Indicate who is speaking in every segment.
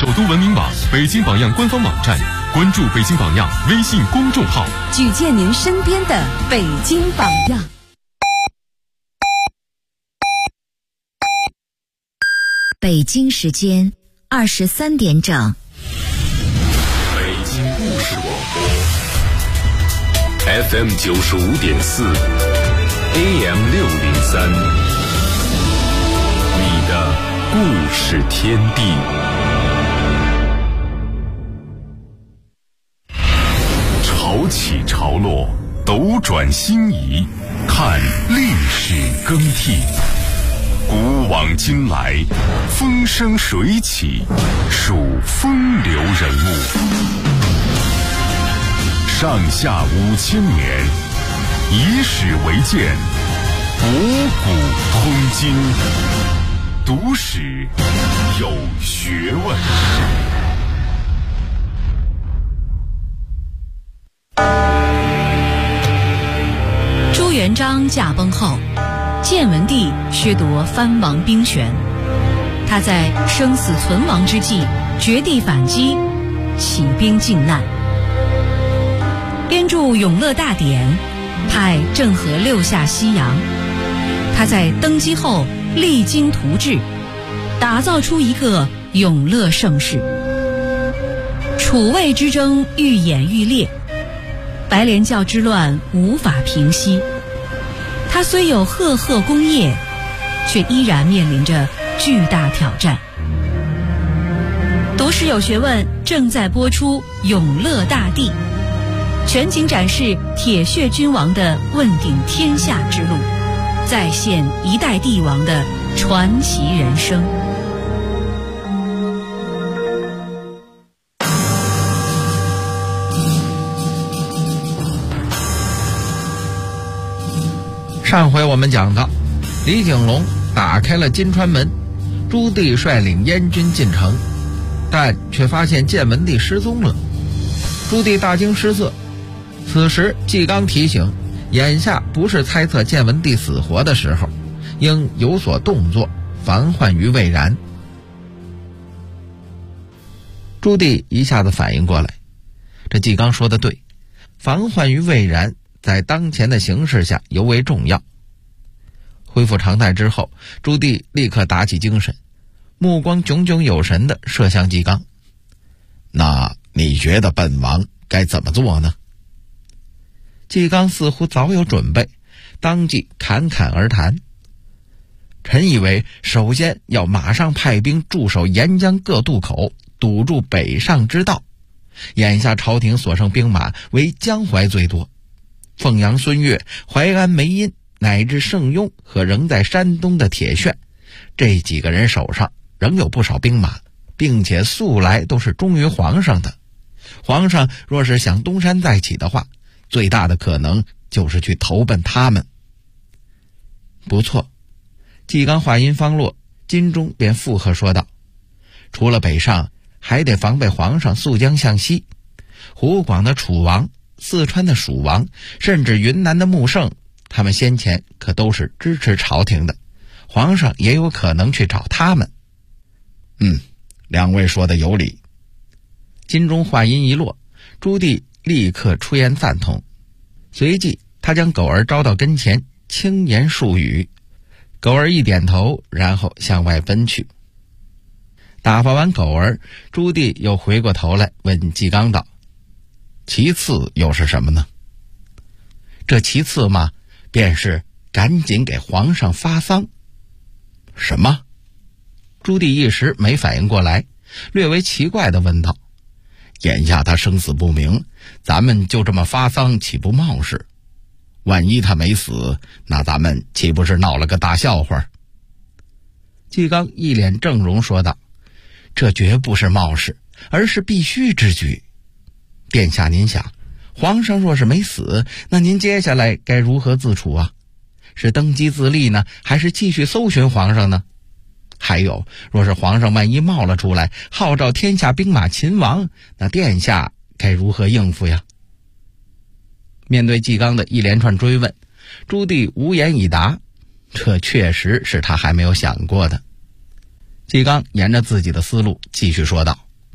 Speaker 1: 都文明榜、北京榜样官方网站，关注北京榜样微信公众号，
Speaker 2: 举荐您身边的北京榜样。
Speaker 3: 北京时间23点整。
Speaker 4: 北京故事广播 FM 95.4 AM 603，你的故事天地。潮起潮落，斗转星移，看历史更替。古往今来，风生水起，数风流人物。上下5000年，以史为鉴，博古通今，读史有学问。
Speaker 2: 朱元璋驾崩后，建文帝削夺藩王兵权，他在生死存亡之际绝地反击，起兵靖难，编著《永乐大典》，派郑和六下西洋。他在登基后励精图治，打造出一个永乐盛世。楚魏之争愈演愈烈，白莲教之乱无法平息。他虽有赫赫功业，却依然面临着巨大挑战。读史有学问正在播出《永乐大帝》，全景展示铁血君王的问鼎天下之路，再现一代帝王的传奇人生。
Speaker 5: 上回我们讲到，李景隆打开了金川门，朱棣率领燕军进城，但却发现建文帝失踪了。朱棣大惊失色，此时纪纲提醒，眼下不是猜测建文帝死活的时候，应有所动作，防患于未然。朱棣一下子反应过来，这纪纲说的对，防患于未然在当前的形势下尤为重要。恢复常态之后，朱棣立刻打起精神，目光炯炯有神地射向纪纲。那你觉得本王该怎么做呢？纪纲似乎早有准备，当即侃侃而谈。臣以为首先要马上派兵驻守沿江各渡口，堵住北上之道。眼下朝廷所剩兵马为江淮最多，凤阳孙悦、淮安梅荫乃至盛庸和仍在山东的铁铉，这几个人手上仍有不少兵马，并且素来都是忠于皇上的。皇上若是想东山再起的话，最大的可能就是去投奔他们。不错，纪纲话音方落，金钟便附和说道，除了北上，还得防备皇上溯江向西。湖广的楚王，四川的蜀王，甚至云南的穆圣，他们先前可都是支持朝廷的，皇上也有可能去找他们。两位说的有理。金钟话音一落，朱棣立刻出言赞同，随即他将狗儿招到跟前，轻言数语。狗儿一点头，然后向外奔去。打发完狗儿，朱棣又回过头来问纪纲道，其次又是什么呢？这其次嘛，便是赶紧给皇上发丧。什么？朱棣一时没反应过来，略为奇怪地问道，眼下他生死不明，咱们就这么发丧岂不冒失？万一他没死，那咱们岂不是闹了个大笑话？纪纲一脸正容说道，这绝不是冒失，而是必须之举。殿下您想，皇上若是没死，那您接下来该如何自处啊？是登基自立呢，还是继续搜寻皇上呢？还有，若是皇上万一冒了出来，号召天下兵马擒王，那殿下该如何应付呀？面对纪纲的一连串追问，朱棣无言以答，这确实是他还没有想过的。纪纲沿着自己的思路继续说道，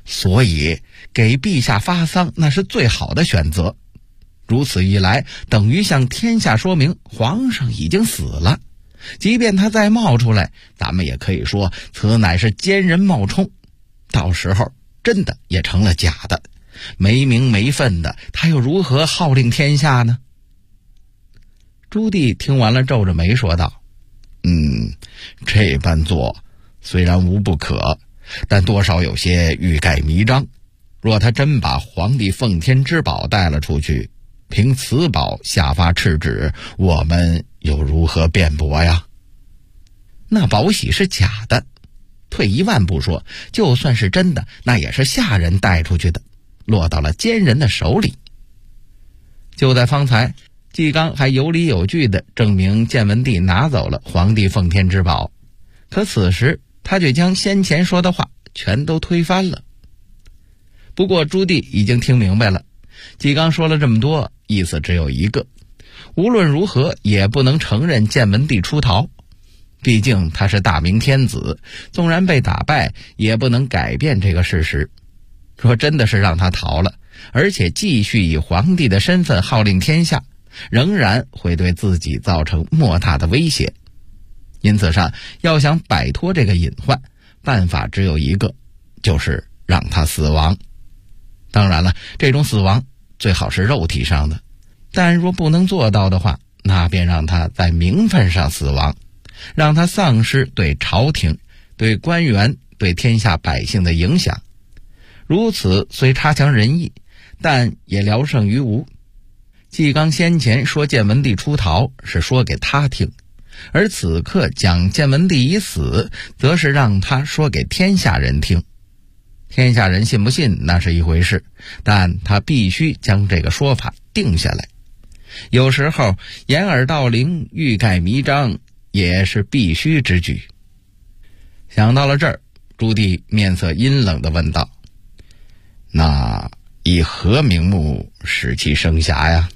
Speaker 5: 所以给陛下发丧那是最好的选择。如此一来，等于向天下说明皇上已经死了，即便他再冒出来，咱们也可以说此乃是奸人冒充，到时候真的也成了假的，没名没分的，他又如何号令天下呢？朱棣听完了，皱着眉说道：这般做虽然无不可，但多少有些欲盖弥彰。若他真把皇帝奉天之宝带了出去，凭此宝下发敕旨，我们又如何辩驳呀？那宝玺是假的，退一万步说，就算是真的，那也是下人带出去的，落到了奸人的手里。就在方才，纪纲还有理有据地证明建文帝拿走了皇帝奉天之宝，可此时他却将先前说的话全都推翻了。不过朱棣已经听明白了，纪纲说了这么多，意思只有一个，无论如何也不能承认建文帝出逃，毕竟他是大明天子，纵然被打败也不能改变这个事实。说真的是让他逃了，而且继续以皇帝的身份号令天下，仍然会对自己造成莫大的威胁。因此上，要想摆脱这个隐患，办法只有一个，就是让他死亡。当然了，这种死亡最好是肉体上的，但若不能做到的话，那便让他在名分上死亡，让他丧失对朝廷、对官员、对天下百姓的影响。如此虽差强人意，但也聊胜于无。纪纲先前说建文帝出逃是说给他听，而此刻讲建文帝已死，则是让他说给天下人听。天下人信不信那是一回事，但他必须将这个说法定下来。有时候掩耳盗铃、欲盖弥彰也是必须之举。想到了这儿，朱棣面色阴冷地问道：那以何名目使其生涯呀？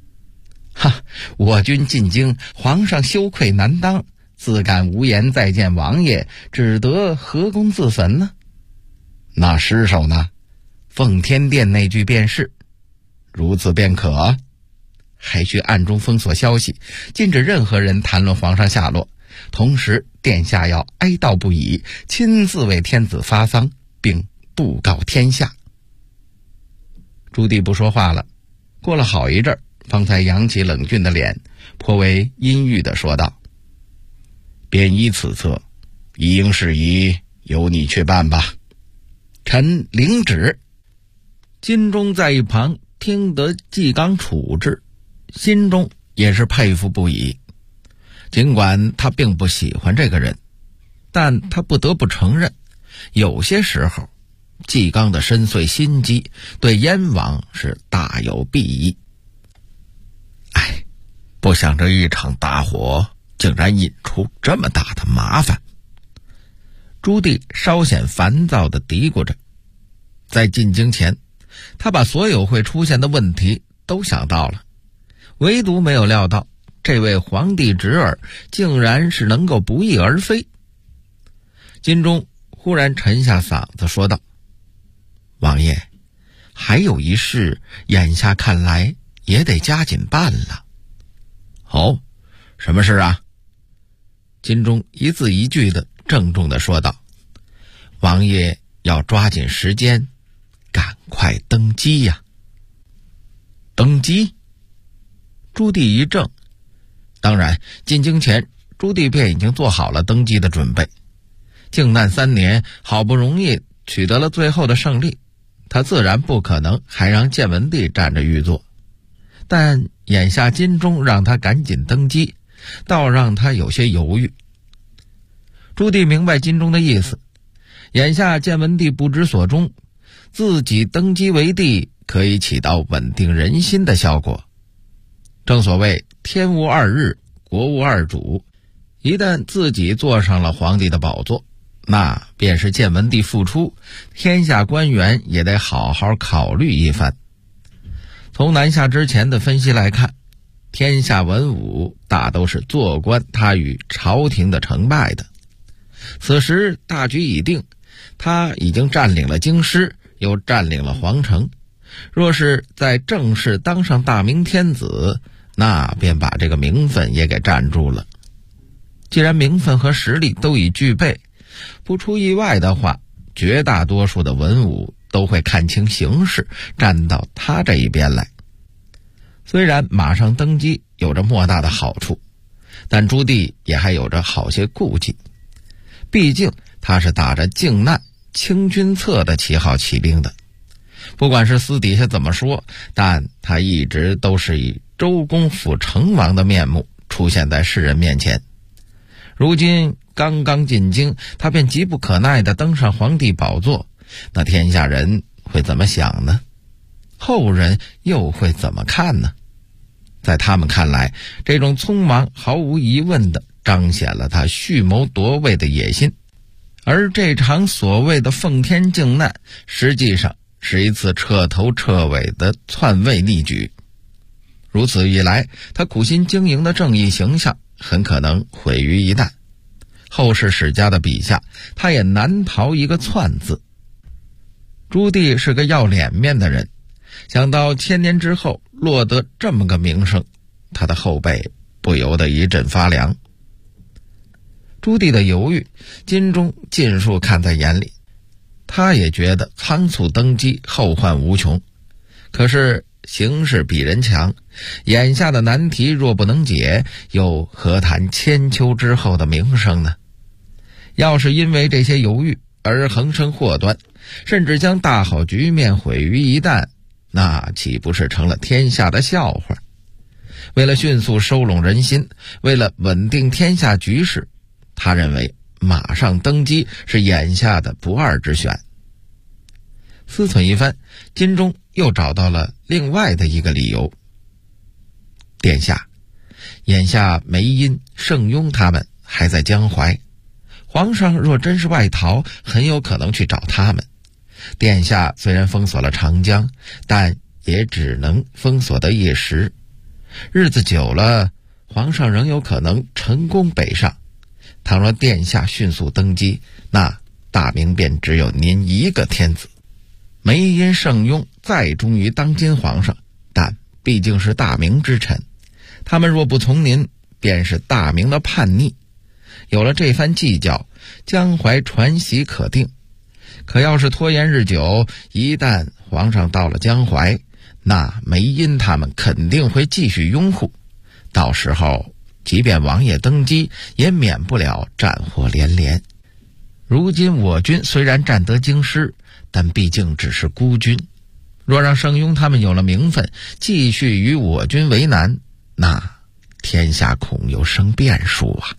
Speaker 5: 我军进京，皇上羞愧难当，自感无颜再见王爷，只得合弓自焚呢。那尸首呢？奉天殿那句便是。如此便可。还需暗中封锁消息，禁止任何人谈论皇上下落，同时殿下要哀悼不已，亲自为天子发丧，并布告天下。朱棣不说话了，过了好一阵儿，方才扬起冷峻的脸，颇为阴郁地说道：便依此策，一应事宜由你去办吧。臣领旨。金钟在一旁听得纪纲处置，心中也是佩服不已。尽管他并不喜欢这个人，但他不得不承认，有些时候纪纲的深邃心机对燕王是大有裨益。不想这一场大火竟然引出这么大的麻烦。朱棣稍显烦躁地嘀咕着，在进京前，他把所有会出现的问题都想到了，唯独没有料到这位皇帝侄儿竟然是能够不翼而飞。金钟忽然沉下嗓子说道：王爷，还有一事，眼下看来也得加紧办了。哦，什么事啊？金钟一字一句的郑重地说道：王爷要抓紧时间，赶快登基呀。登基？朱棣一怔。当然，进京前朱棣便已经做好了登基的准备。靖难3年，好不容易取得了最后的胜利，他自然不可能还让建文帝占着御座。但眼下金钟让他赶紧登基，倒让他有些犹豫。朱棣明白金钟的意思，眼下建文帝不知所终，自己登基为帝可以起到稳定人心的效果。正所谓天无二日，国无二主，一旦自己坐上了皇帝的宝座，那便是建文帝复出，天下官员也得好好考虑一番。从南下之前的分析来看，天下文武大都是坐观他与朝廷的成败的。此时大局已定，他已经占领了京师， 又占领了皇城，若是在正式当上大明天子，那便把这个名分也给占住了。既然名分和实力都已具备，不出意外的话，绝大多数的文武都会看清形势，站到他这一边来。虽然马上登基有着莫大的好处，但朱棣也还有着好些顾忌。毕竟他是打着靖难清君侧的旗号起兵的，不管是私底下怎么说，但他一直都是以周公辅成王的面目出现在世人面前。如今刚刚进京，他便急不可耐地登上皇帝宝座，那天下人会怎么想呢？后人又会怎么看呢？在他们看来，这种匆忙毫无疑问地彰显了他蓄谋夺位的野心，而这场所谓的奉天靖难，实际上是一次彻头彻尾的篡位逆举。如此一来，他苦心经营的正义形象很可能毁于一旦。后世史家的笔下，他也难逃一个篡字。朱棣是个要脸面的人，想到千年之后落得这么个名声，他的后背不由得一阵发凉。朱棣的犹豫，金钟尽数看在眼里，他也觉得仓促登基后患无穷。可是形势比人强，眼下的难题若不能解，又何谈千秋之后的名声呢？要是因为这些犹豫而横生祸端，甚至将大好局面毁于一旦，那岂不是成了天下的笑话？为了迅速收拢人心，为了稳定天下局势，他认为马上登基是眼下的不二之选。思忖一番，金钟又找到了另外的一个理由。殿下，眼下梅因、盛庸他们还在江淮，皇上若真是外逃，很有可能去找他们。殿下虽然封锁了长江，但也只能封锁得一时，日子久了，皇上仍有可能成功北上。倘若殿下迅速登基，那大明便只有您一个天子。梅因、盛庸再忠于当今皇上，但毕竟是大明之臣，他们若不从您，便是大明的叛逆。有了这番计较，江淮传习可定。可要是拖延日久，一旦皇上到了江淮，那梅因他们肯定会继续拥护，到时候即便王爷登基，也免不了战火连连。如今我军虽然占得京师，但毕竟只是孤军，若让盛庸他们有了名分，继续与我军为难，那天下恐又生变数啊。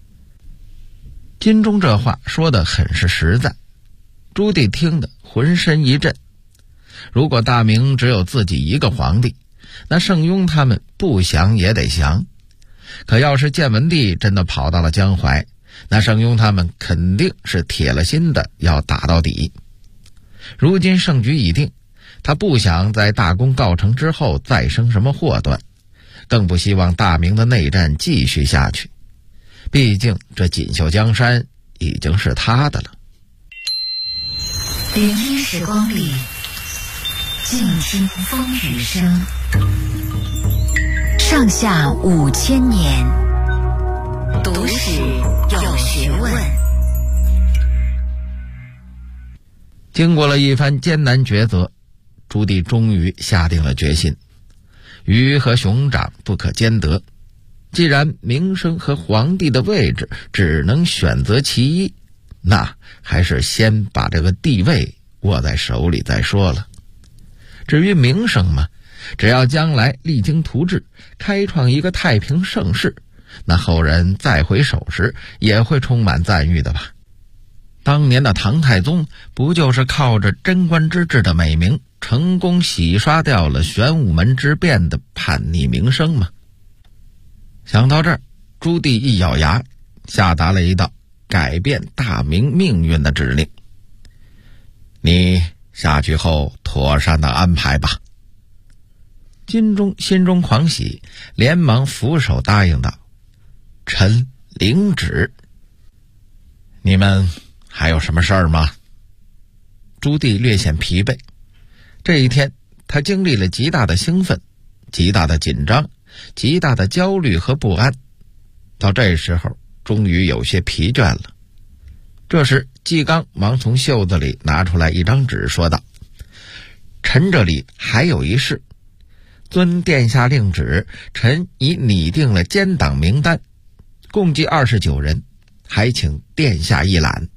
Speaker 5: 金钟这话说得很是实在，朱棣听得浑身一震。如果大明只有自己一个皇帝，那盛庸他们不降也得降。可要是建文帝真的跑到了江淮，那盛庸他们肯定是铁了心的要打到底。如今胜局已定，他不想在大功告成之后再生什么祸端，更不希望大明的内战继续下去。毕竟这锦绣江山已经是他的了。
Speaker 3: 聆听时光里，静听风雨声。上下5000年，读史有学问。
Speaker 5: 经过了一番艰难抉择，朱棣终于下定了决心，鱼和熊掌不可兼得。既然名声和皇帝的位置只能选择其一，那还是先把这个地位握在手里再说了。至于名声嘛，只要将来励精图治，开创一个太平盛世，那后人再回首时也会充满赞誉的吧。当年的唐太宗不就是靠着贞观之治的美名，成功洗刷掉了玄武门之变的叛逆名声吗？想到这儿，朱棣一咬牙，下达了一道改变大明命运的指令：你下去后妥善的安排吧。金钟心中狂喜，连忙俯首答应道：臣领旨。你们还有什么事儿吗？ 朱棣略显疲惫。这一天他经历了极大的兴奋，极大的紧张，极大的焦虑和不安，到这时候终于有些疲倦了。这时纪纲忙从袖子里拿出来一张纸，说道：臣这里还有一事，遵殿下令旨，臣已拟定了奸党名单，共计29人，还请殿下一览。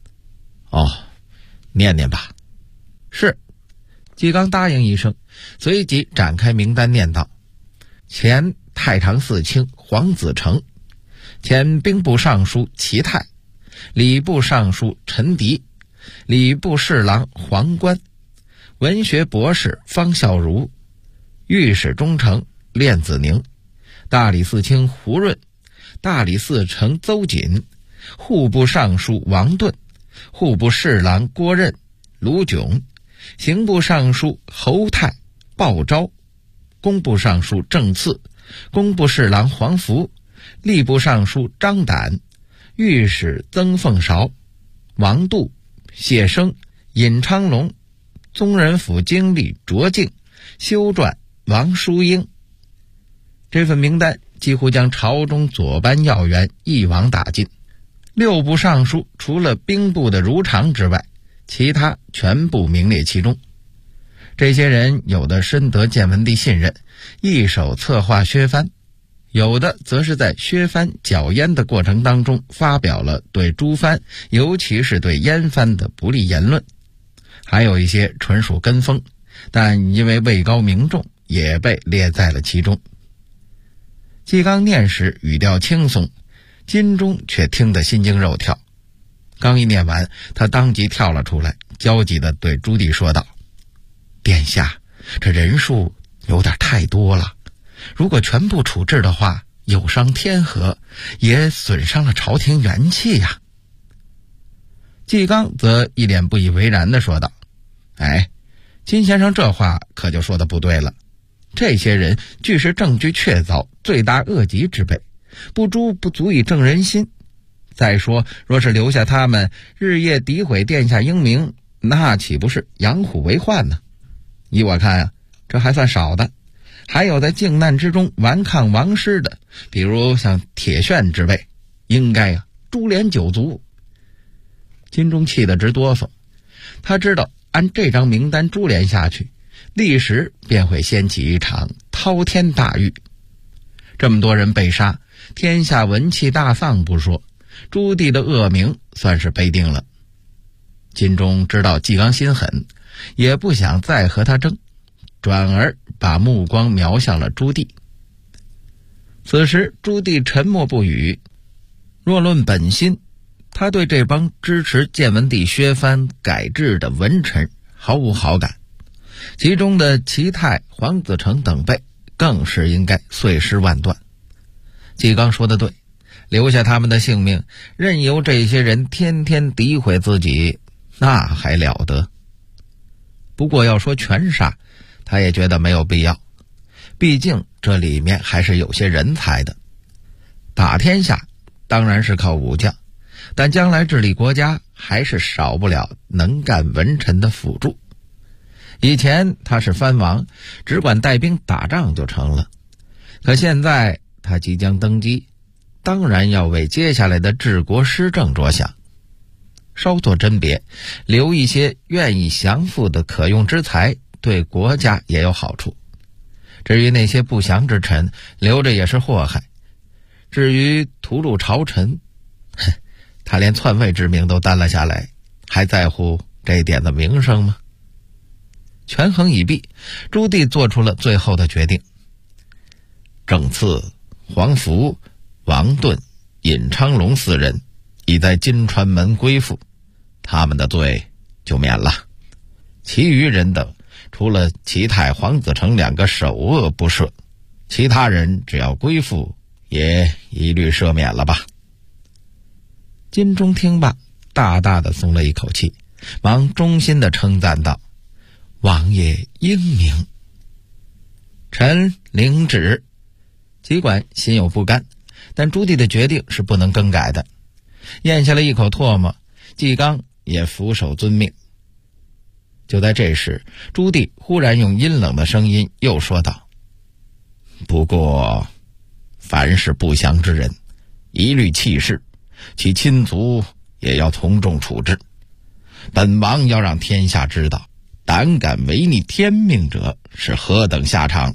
Speaker 5: 念念吧。是。纪纲答应一声，随即展开名单念道：前太常寺卿黄子成，前兵部尚书齐泰，礼部尚书陈迪，礼部侍郎黄观，文学博士方孝孺，御史中丞练子宁，大理寺卿胡润，大理寺丞邹瑾，户部尚书王顿，户部侍郎郭任、卢炯，刑部尚书侯泰、鲍昭，工部尚书郑赐，工部侍郎黄福，吏部尚书张胆，御史曾凤韶，王度、谢生、尹昌龙，宗人府经历卓敬，修撰王叔英。这份名单几乎将朝中左班要员一网打尽。6部尚书除了兵部的如常之外，其他全部名列其中。这些人有的深得建文帝信任，一手策划削藩，有的则是在削藩剿燕的过程当中发表了对诛藩，尤其是对燕藩的不利言论，还有一些纯属跟风，但因为位高名重也被列在了其中。纪纲念时语调轻松，金钟却听得心惊肉跳。刚一念完，他当即跳了出来，焦急地对朱棣说道：殿下，这人数有点太多了，如果全部处置的话，有伤天和，也损伤了朝廷元气呀。纪纲则一脸不以为然地说道：金先生这话可就说得不对了，这些人俱是证据确凿、罪大恶极之辈，不诛不足以正人心。再说，若是留下他们日夜诋毁殿下英明，那岂不是养虎为患呢？依我看这还算少的，还有在靖难之中顽抗王师的，比如像铁铉之辈，应该株连九族。金钟气得直哆嗦，他知道按这张名单株连下去，历时便会掀起一场滔天大狱。这么多人被杀，天下文气大丧不说，朱棣的恶名算是背定了。金钟知道纪纲心狠，也不想再和他争，转而把目光瞄向了朱棣。此时朱棣沉默不语，若论本心，他对这帮支持建文帝削藩改制的文臣毫无好感，其中的齐泰、黄子成等辈更是应该碎尸万段。纪纲说得对，留下他们的性命，任由这些人天天诋毁自己，那还了得。不过要说全杀，他也觉得没有必要，毕竟这里面还是有些人才的。打天下当然是靠武将，但将来治理国家还是少不了能干文臣的辅助。以前他是藩王，只管带兵打仗就成了，可现在他即将登基，当然要为接下来的治国施政着想，稍作甄别，留一些愿意降附的可用之才，对国家也有好处。至于那些不祥之臣，留着也是祸害。至于屠戮朝臣，他连篡位之名都担了下来，还在乎这点的名声吗？权衡已毕，朱棣做出了最后的决定。郑赐、黄福、王顿、尹昌龙4人已在金川门归附，他们的罪就免了。其余人等，除了齐泰、黄子成2个首恶不赦，其他人只要归附，也一律赦免了吧。金钟听罢，大大的松了一口气，忙衷心的称赞道：王爷英明。臣领旨。尽管心有不甘，但朱棣的决定是不能更改的。咽下了一口唾沫，纪纲也俯首遵命。 就在这时，朱棣忽然用阴冷的声音又说道：不过凡是不祥之人，一律弃市，其亲族也要从重处置。本王要让天下知道，胆敢违逆天命者是何等下场。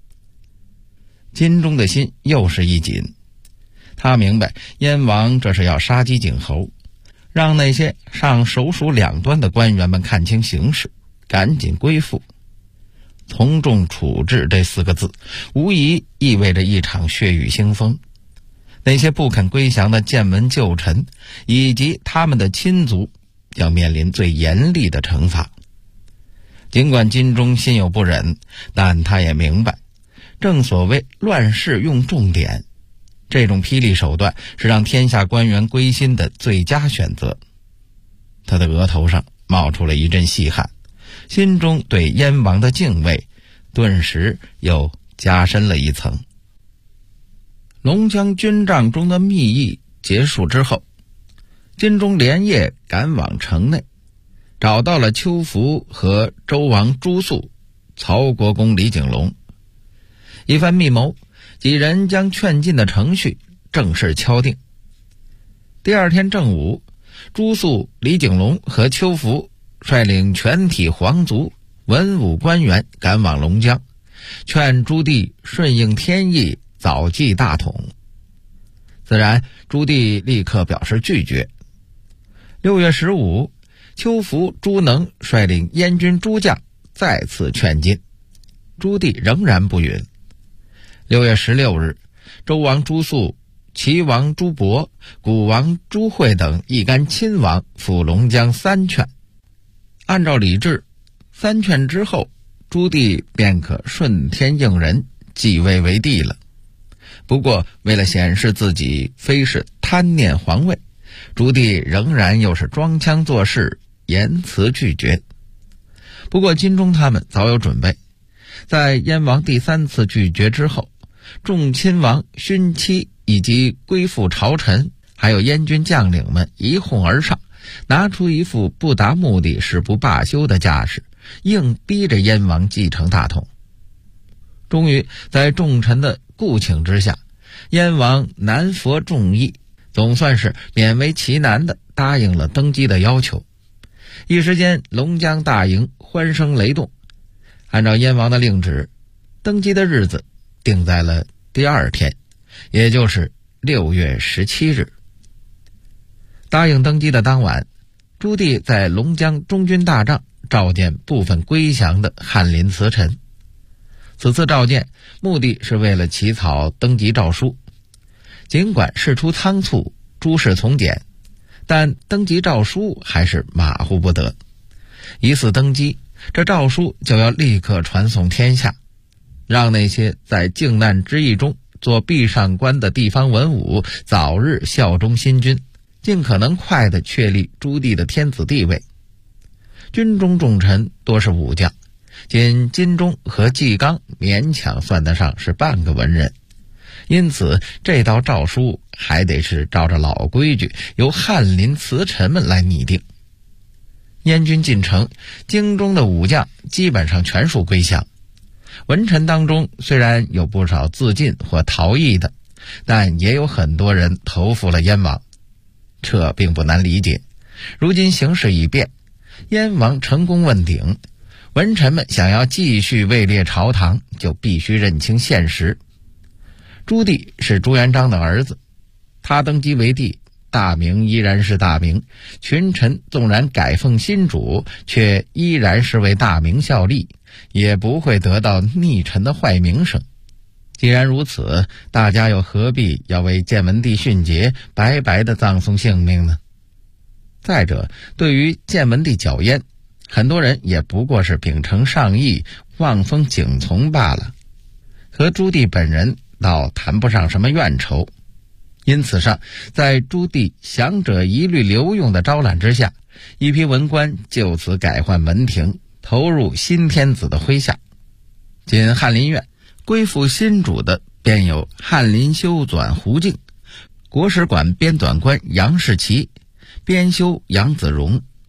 Speaker 5: 金钟的心又是一紧，他明白燕王这是要杀鸡儆猴，让那些上首属两端的官员们看清形势，赶紧归附。从重处置这4个字，无疑意味着一场血雨腥风。那些不肯归降的建文旧臣以及他们的亲族将面临最严厉的惩罚。尽管金钟心有不忍，但他也明白，正所谓乱世用重典，这种霹雳手段是让天下官员归心的最佳选择。他的额头上冒出了一阵细汗，心中对燕王的敬畏顿时又加深了一层。龙江军帐中的密议结束之后，金钟连夜赶往城内，找到了邱福和周王朱肃、曹国公李景龙。一番密谋，几人将劝进的程序正式敲定。第二天正午，朱肃、李景龙和邱福率领全体皇族、文武官员赶往龙江，劝朱棣顺应天意，早继大统。自然，朱棣立刻表示拒绝。6月15，邱福、朱能率领燕军诸将再次劝进，朱棣仍然不允。6月16日，周王朱肃、齐王朱伯、古王朱惠等一干亲王赴龙江3劝。按照礼制，3劝之后，朱棣便可顺天应人继位为帝了。不过为了显示自己非是贪念皇位，朱棣仍然又是装腔作势，言辞拒绝。不过金钟他们早有准备，在燕王第3次拒绝之后，众亲王、勋戚以及归附朝臣，还有燕军将领们一哄而上，拿出一副不达目的誓不罢休的架势，硬逼着燕王继承大统。终于在众臣的顾请之下，燕王南服众议，总算是勉为其难地答应了登基的要求。一时间龙江大营欢声雷动。按照燕王的令旨，登基的日子定在了第2天，也就是6月17日。答应登基的当晚，朱棣在龙江中军大帐召见部分归降的翰林辞臣。此次召见目的是为了起草登基诏书。尽管事出仓促，诸事从简，但登基诏书还是马虎不得。一次登基，这诏书就要立刻传送天下，让那些在靖难之役中做壁上观的地方文武早日效忠新君，尽可能快地确立朱棣的天子地位。军中重臣多是武将，仅金钟和纪纲勉强算得上是半个文人，因此这道诏书还得是照着老规矩，由翰林辞臣们来拟定。燕军进城，京中的武将基本上全数归降。文臣当中虽然有不少自尽或逃逸的，但也有很多人投附了燕王。这并不难理解，如今形势已变，燕王成功问鼎，文臣们想要继续位列朝堂，就必须认清现实。朱棣是朱元璋的儿子，他登基为帝，大明依然是大明，群臣纵然改奉新主，却依然是为大明效力，也不会得到逆臣的坏名声。既然如此，大家又何必要为建文帝殉节白白的葬送性命呢？再者，对于建文帝剿燕，很多人也不过是秉承上意，望风景从罢了，和朱棣本人倒谈不上什么怨仇。因此上，在朱棣降者一律留用的招揽之下，一批文官就此改换门庭，投入新天子的麾下。仅翰林院归附新主的便有翰林修纂胡敬、国史馆编纂官杨士奇、编修杨子荣、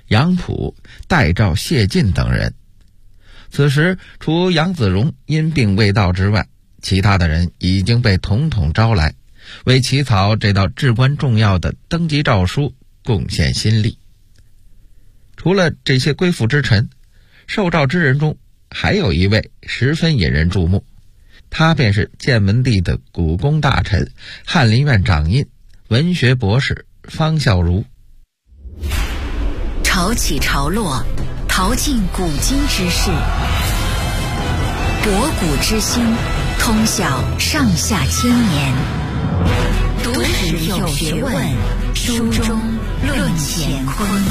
Speaker 5: 杨溥、代诏谢晋等人。此时除杨子荣因病未到之外，其他的人已经被统统招来，为起草这道至关重要的登基诏书贡献心力。除了这些归附之臣，受诏之人中还有一位十分引人注目，他便是建文帝的古宫大臣、翰林院掌印、文学博士方孝孺。
Speaker 3: 潮起潮落，淘尽古今之事，博古之心，通晓上下千年。读史有学问，书中论乾坤。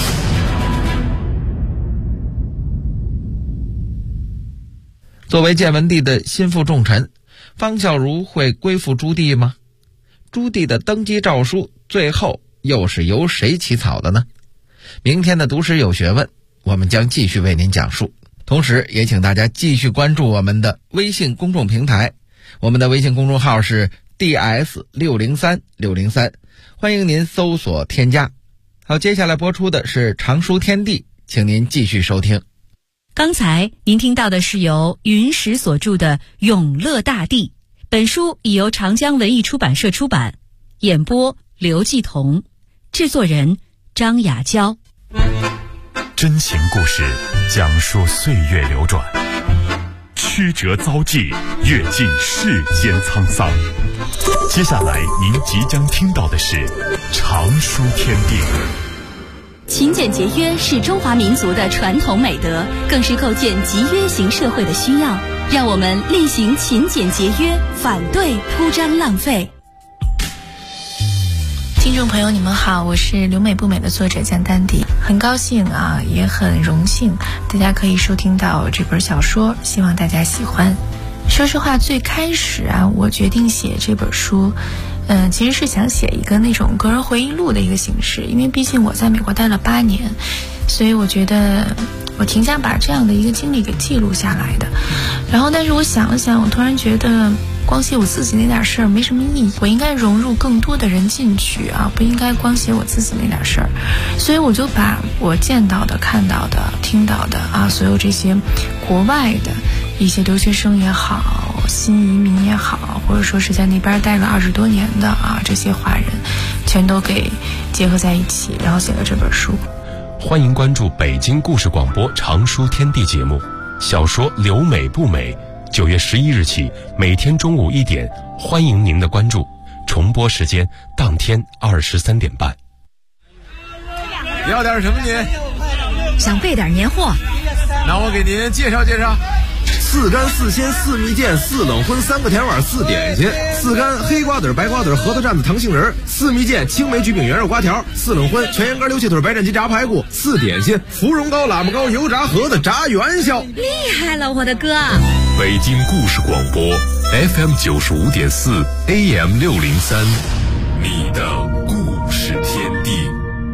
Speaker 5: 作为建文帝的心腹重臣，方孝孺会归附朱棣吗？朱棣的登基诏书最后又是由谁起草的呢？明天的读史有学问，我们将继续为您讲述。同时也请大家继续关注我们的微信公众平台，我们的微信公众号是 DS603603，欢迎您搜索添加。好，接下来播出的是常书天地，请您继续收听。
Speaker 2: 刚才您听到的是由云石所著的《永乐大帝》，本书已由长江文艺出版社出版，演播刘继彤，制作人张雅娇。
Speaker 4: 真情故事讲述岁月流转，曲折遭际，阅尽世间沧桑。接下来您即将听到的是常书天地。
Speaker 6: 勤俭节约是中华民族的传统美德，更是构建集约型社会的需要。让我们厉行勤俭节约，反对铺张浪费。
Speaker 7: 听众朋友你们好，我是留美不美的作者江丹迪，很高兴啊，也很荣幸大家可以收听到这本小说，希望大家喜欢。说实话，最开始啊，我决定写这本书其实是想写一个那种个人回忆录的一个形式，因为毕竟我在美国待了8年，所以我觉得我挺想把这样的一个经历给记录下来的。然后但是我想了想，我突然觉得光写我自己那点事儿没什么意义，我应该融入更多的人进去啊，不应该光写我自己那点事儿。所以我就把我见到的、看到的、听到的啊，所有这些国外的一些留学生也好，新移民也好，或者说是在那边待了20多年的啊，这些华人全都给结合在一起，然后写了这本书。
Speaker 1: 欢迎关注北京故事广播常书天地节目，小说留美不美，9月11日起每天中午1点，欢迎您的关注，重播时间当天23点半。
Speaker 8: 要点什么您？
Speaker 3: 想备点年货，
Speaker 8: 那我给您介绍介绍。4干4鲜4蜜饯4冷荤3个甜碗4点心，4干黑瓜子白瓜子核桃蘸子糖杏仁，4蜜饯青梅焗饼圆肉瓜条，4冷荤全羊肝溜气腿白斩鸡炸排骨，4点心芙蓉糕喇嘛糕油炸盒子炸元宵。
Speaker 3: 厉害了我的哥！
Speaker 4: 北京故事广播 FM 95.4 AM 603，你的故事天地。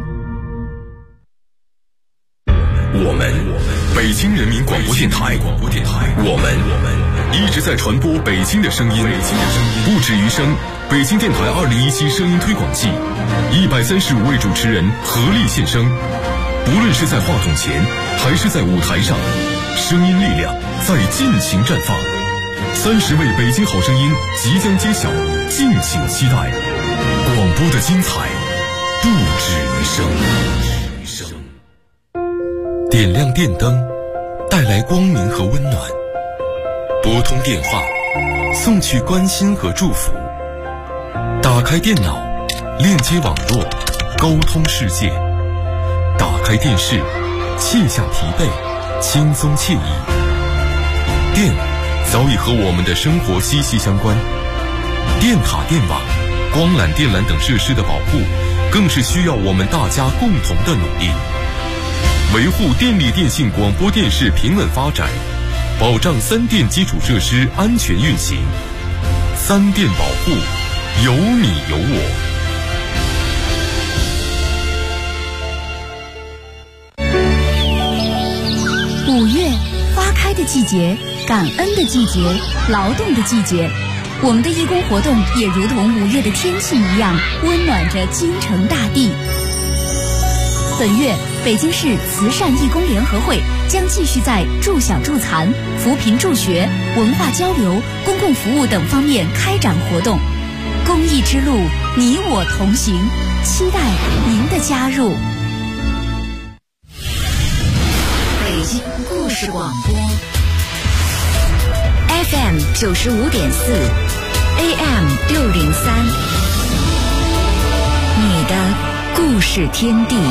Speaker 4: 我们北京人民广播电台，我们一直在传播北京的声音，不止于声。北京电台2017声音推广季，135位主持人合力献声，不论是在话筒前还是在舞台上，声音力量在尽情绽放。30位北京好声音即将揭晓，敬请期待。广播的精彩不止于声。点亮电灯，带来光明和温暖；拨通电话，送去关心和祝福；打开电脑，链接网络，沟通世界；打开电视，卸下疲惫，轻松惬意。电早已和我们的生活息息相关，电塔、电网、光缆、电缆等设施的保护，更是需要我们大家共同的努力。维护电力电信广播电视平稳发展，保障3电基础设施安全运行。3电保护，有你有我。
Speaker 6: 5月，花开的季节，感恩的季节，劳动的季节。我们的义工活动也如同5月的天气一样，温暖着京城大地。 本月，北京市慈善义工联合会将继续在助小助残、扶贫助学、文化交流、公共服务等方面开展活动。公益之路，你我同行，期待您的加入。
Speaker 3: 北京故事广播 FM 95.4 AM 603，你的故事天地。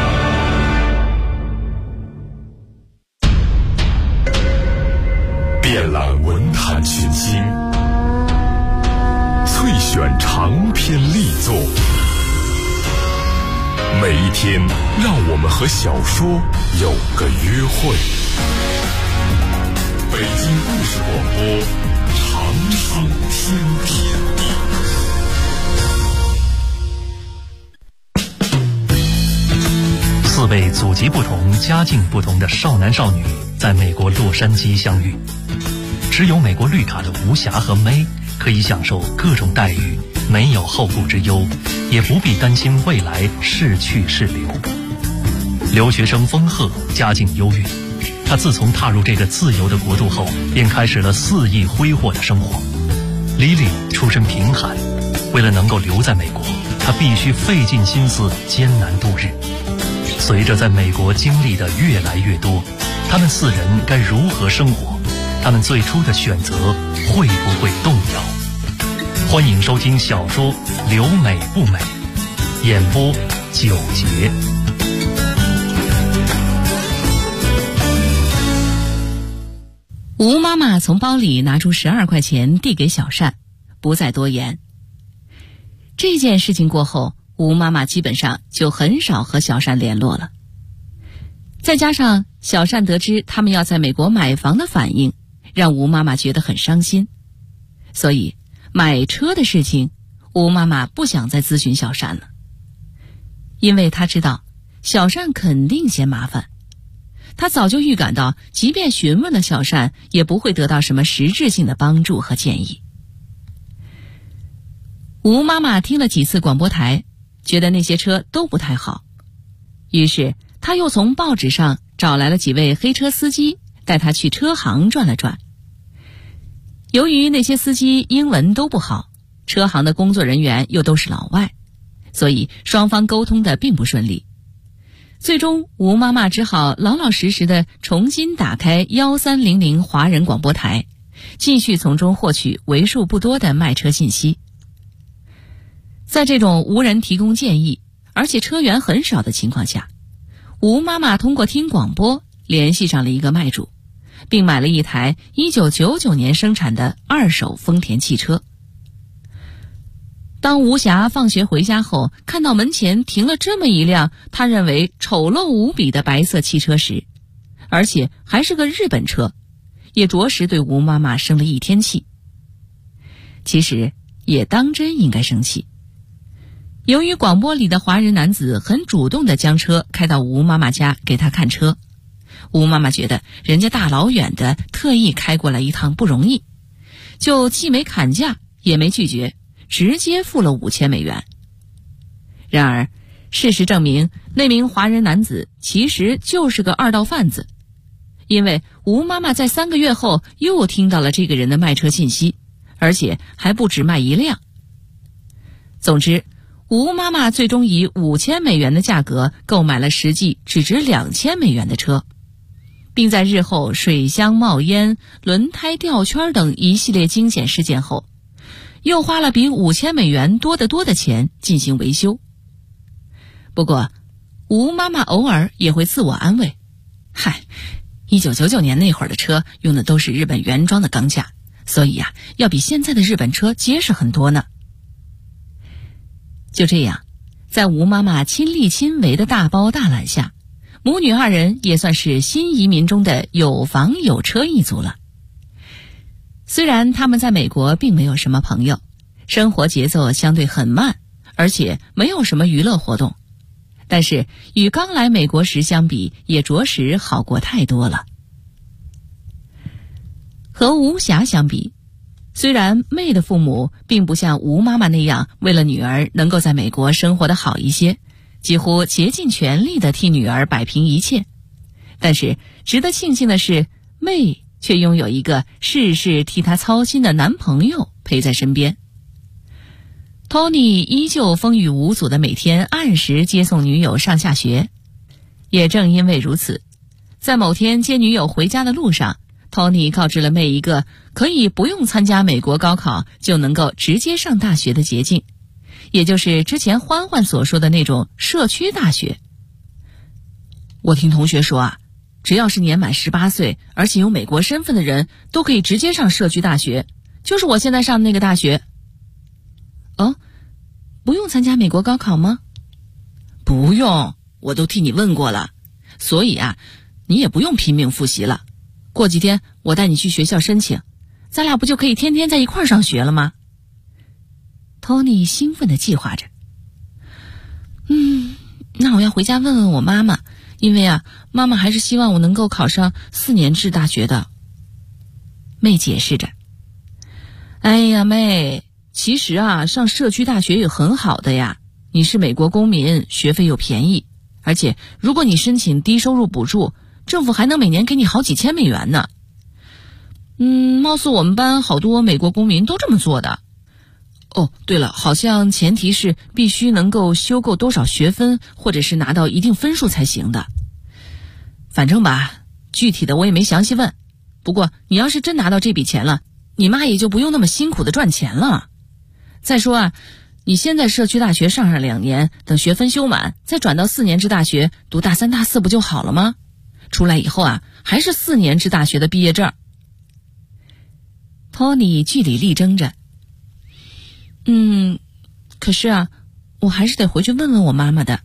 Speaker 4: 遍览文坛群星，萃选长篇力作，每一天让我们和小说有个约会。北京故事广播，长舒天地。
Speaker 9: 4位祖籍不同、家境不同的少男少女在美国洛杉矶相遇，持有美国绿卡的吴霞和May可以享受各种待遇，没有后顾之忧，也不必担心未来是去是留。留学生丰鹤家境优越，他自从踏入这个自由的国度后，便开始了肆意挥霍的生活。Lily 出身贫寒，为了能够留在美国，他必须费尽心思艰难度日。随着在美国经历的越来越多，他们4人该如何生活？他们最初的选择会不会动摇？欢迎收听小说《留美不美》，演播9节。
Speaker 2: 吴妈妈从包里拿出12块钱递给小善，不再多言。这件事情过后，吴妈妈基本上就很少和小善联络了。再加上小善得知他们要在美国买房的反应，让吴妈妈觉得很伤心，所以买车的事情，吴妈妈不想再咨询小善了，因为她知道小善肯定嫌麻烦。她早就预感到，即便询问了小善，也不会得到什么实质性的帮助和建议。吴妈妈听了几次广播台，觉得那些车都不太好，于是她又从报纸上找来了几位黑车司机，带她去车行转了转。由于那些司机英文都不好，车行的工作人员又都是老外，所以双方沟通的并不顺利。最终吴妈妈只好老老实实的重新打开1300华人广播台，继续从中获取为数不多的卖车信息。在这种无人提供建议，而且车源很少的情况下，吴妈妈通过听广播联系上了一个卖主，并买了一台1999年生产的2手丰田汽车。当吴霞放学回家后，看到门前停了这么一辆他认为丑陋无比的白色汽车时，而且还是个日本车，也着实对吴妈妈生了一天气。其实也当真应该生气。由于广播里的华人男子很主动地将车开到吴妈妈家给她看车，吴妈妈觉得人家大老远的特意开过来一趟不容易，就既没砍价也没拒绝，直接付了5000美元。然而事实证明，那名华人男子其实就是个2道贩子，因为吴妈妈在3个月后又听到了这个人的卖车信息，而且还不止卖一辆。总之，吴妈妈最终以5000美元的价格购买了实际只值2000美元的车，并在日后水箱冒烟、轮胎掉圈等一系列惊险事件后，又花了比5000美元多得多的钱进行维修。不过吴妈妈偶尔也会自我安慰，嗨，1999年那会儿的车用的都是日本原装的钢架，所以要比现在的日本车结实很多呢。就这样，在吴妈妈亲力亲为的大包大揽下，母女2人也算是新移民中的有房有车一族了。虽然他们在美国并没有什么朋友，生活节奏相对很慢，而且没有什么娱乐活动，但是与刚来美国时相比，也着实好过太多了。和吴霞相比，虽然妹的父母并不像吴妈妈那样为了女儿能够在美国生活得好一些， 几乎竭尽全力地替女儿摆平一切。但是值得庆幸的是，妹却拥有一个事事替她操心的男朋友陪在身边。Tony 依旧风雨无阻地每天按时接送女友上下学。也正因为如此，在某天接女友回家的路上， Tony 告知了妹一个可以不用参加美国高考就能够直接上大学的捷径，也就是之前欢欢所说的那种社区大学。我听同学说啊，只要是年满18岁而且有美国身份的人都可以直接上社区大学，就是我现在上的那个大学。哦，不用参加美国高考吗？不用，我都替你问过了，所以啊，你也不用拼命复习了。过几天我带你去学校申请，咱俩不就可以天天在一块儿上学了吗？ Tony 兴奋地计划着。那我要回家问问我妈妈，因为啊，妈妈还是希望我能够考上4年制大学的。妹解释着。哎呀，妹，其实啊，上社区大学也很好的呀，你是美国公民，学费又便宜，而且如果你申请低收入补助，政府还能每年给你好几千美元呢。貌似我们班好多美国公民都这么做的。哦，对了，好像前提是必须能够修够多少学分，或者是拿到一定分数才行的。反正吧，具体的我也没详细问。不过你要是真拿到这笔钱了，你妈也就不用那么辛苦的赚钱了。再说啊，你先在社区大学上2年，等学分修满，再转到4年制大学读大3、大4不就好了吗？出来以后啊，还是4年制大学的毕业证。Tony 据理力争着。可是啊，我还是得回去问问我妈妈的。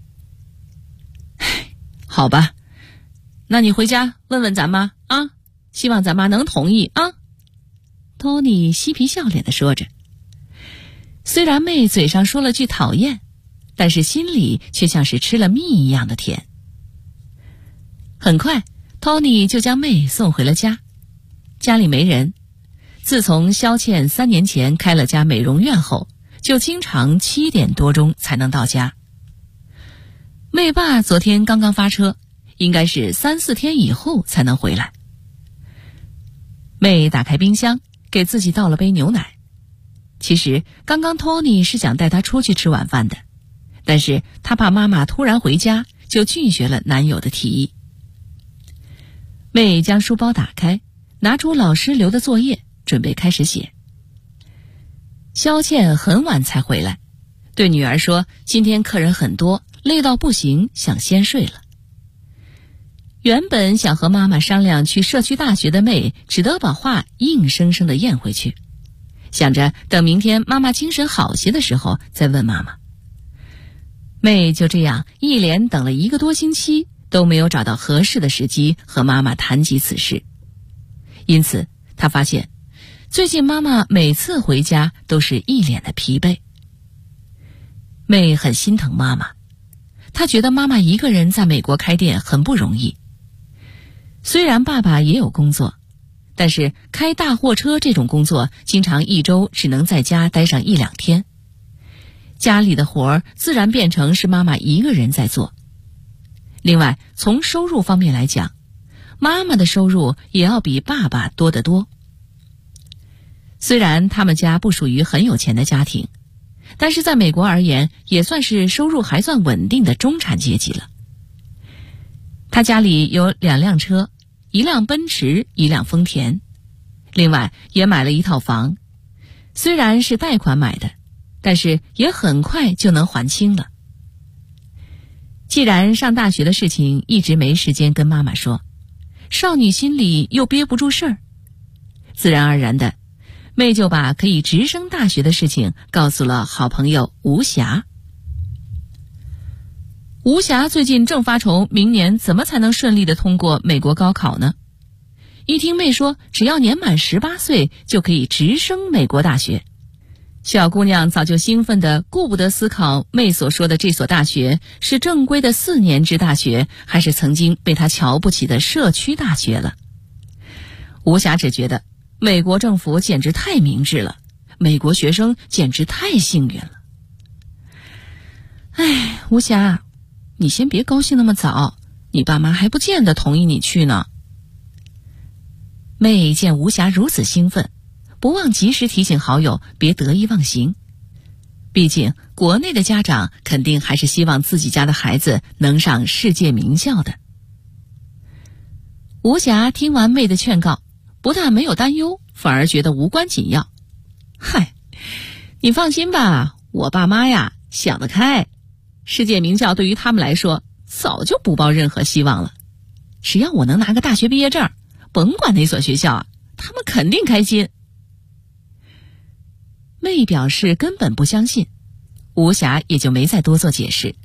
Speaker 2: 好吧，那你回家问问咱妈啊，希望咱妈能同意啊。Tony 嬉皮笑脸地说着。虽然妹嘴上说了句讨厌，但是心里却像是吃了蜜一样的甜。很快 Tony 就将妹送回了家。家里没人，自从肖倩3年前开了家美容院后，就经常7点多钟才能到家。妹爸昨天刚刚发车，应该是3、4天以后才能回来。妹打开冰箱，给自己倒了杯牛奶。其实刚刚 Tony 是想带她出去吃晚饭的，但是她怕妈妈突然回家，就拒绝了男友的提议。妹将书包打开，拿出老师留的作业，准备开始写。肖倩很晚才回来，对女儿说今天客人很多，累到不行，想先睡了。原本想和妈妈商量去社区大学的妹，只得把话硬生生地咽回去，想着等明天妈妈精神好些的时候再问妈妈。妹就这样一连等了1个多星期，都没有找到合适的时机和妈妈谈及此事。因此她发现最近妈妈每次回家都是一脸的疲惫。妹很心疼妈妈，她觉得妈妈一个人在美国开店很不容易。虽然爸爸也有工作，但是开大货车这种工作经常1周只能在家待上1、2天，家里的活儿自然变成是妈妈一个人在做。另外从收入方面来讲，妈妈的收入也要比爸爸多得多。虽然他们家不属于很有钱的家庭，但是在美国而言也算是收入还算稳定的中产阶级了。他家里有2辆车，1辆奔驰，1辆丰田，另外也买了1套房，虽然是贷款买的，但是也很快就能还清了。既然上大学的事情一直没时间跟妈妈说，少女心里又憋不住事儿，自然而然的，妹就把可以直升大学的事情告诉了好朋友吴霞。吴霞最近正发愁明年怎么才能顺利地通过美国高考呢？一听妹说只要年满18岁就可以直升美国大学，小姑娘早就兴奋得顾不得思考妹所说的这所大学是正规的4年制大学，还是曾经被她瞧不起的社区大学了。吴霞只觉得美国政府简直太明智了，美国学生简直太幸运了。哎，吴霞， 你先别高兴那么早，你爸妈还不见得同意你去呢。妹见吴霞如此兴奋，不忘及时提醒好友别得意忘形。毕竟国内的家长肯定还是希望自己家的孩子能上世界名校的。吴霞听完妹的劝告，不但没有担忧，反而觉得无关紧要。嗨，你放心吧，我爸妈呀想得开，世界名校对于他们来说早就不抱任何希望了。只要我能拿个大学毕业证，甭管哪所学校啊，他们肯定开心。妹表示根本不相信，吴霞也就没再多做解释。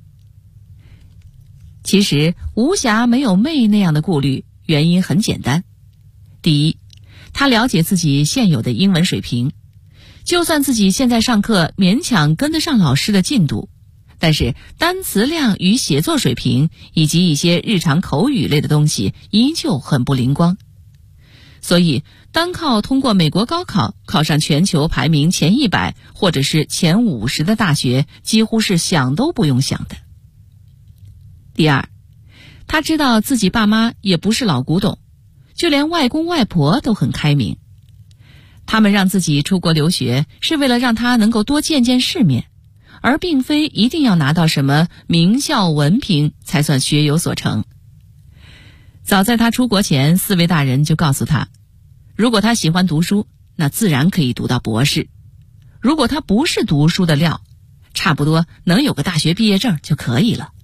Speaker 2: 其实吴霞没有妹那样的顾虑，原因很简单。第一，她了解自己现有的英文水平，就算自己现在上课勉强跟得上老师的进度，但是单词量与写作水平以及一些日常口语类的东西依旧很不灵光。所以单靠通过美国高考考上全球排名前100或者是前50的大学，几乎是想都不用想的。第二，他知道自己爸妈也不是老古董，就连外公外婆都很开明。他们让自己出国留学，是为了让他能够多见见世面，而并非一定要拿到什么名校文凭才算学有所成。早在他出国前，4位大人就告诉他，如果他喜欢读书，那自然可以读到博士；如果他不是读书的料，差不多能有个大学毕业证就可以了。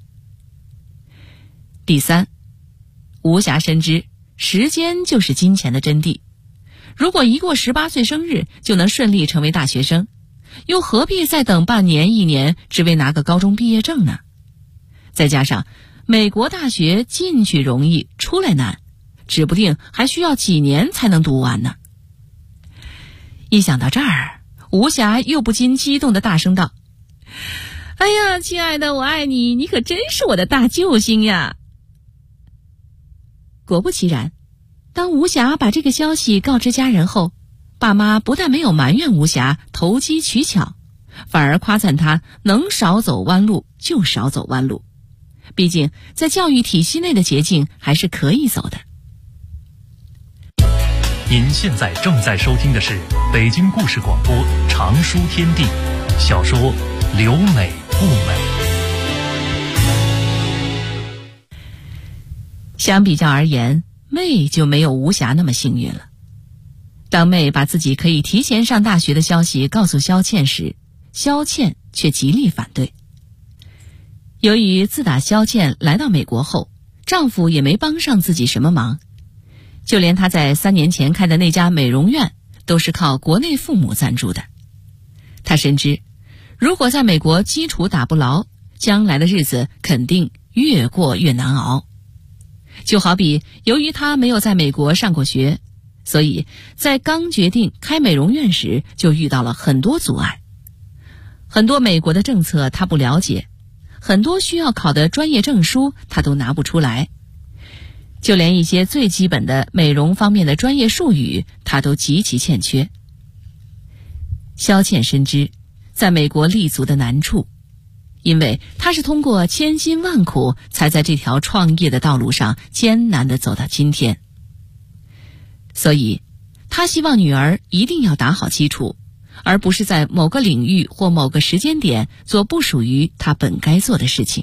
Speaker 2: 第三，吴霞深知时间就是金钱的真谛，如果一过18岁生日就能顺利成为大学生，又何必再等半年1年，只为拿个高中毕业证呢？再加上美国大学进去容易出来难，指不定还需要几年才能读完呢。一想到这儿，吴霞又不禁激动地大声道：哎呀，亲爱的，我爱你，你可真是我的大救星呀！果不其然，当吴霞把这个消息告知家人后，爸妈不但没有埋怨吴霞投机取巧，反而夸赞她能少走弯路就少走弯路，毕竟在教育体系内的捷径还是可以走的。
Speaker 9: 您现在正在收听的是北京故事广播长书天地小说《留美不美》。
Speaker 2: 相比较而言，妹就没有吴霞那么幸运了。当妹把自己可以提前上大学的消息告诉萧倩时，萧倩却极力反对。由于自打萧倩来到美国后，丈夫也没帮上自己什么忙，就连她在3年前开的那家美容院都是靠国内父母赞助的。她深知，如果在美国基础打不牢，将来的日子肯定越过越难熬。就好比由于她没有在美国上过学，所以在刚决定开美容院时就遇到了很多阻碍。很多美国的政策她不了解，很多需要考的专业证书她都拿不出来，就连一些最基本的美容方面的专业术语她都极其欠缺。萧倩深知在美国立足的难处，因为她是通过千辛万苦才在这条创业的道路上艰难地走到今天。所以她希望女儿一定要打好基础，而不是在某个领域或某个时间点做不属于她本该做的事情。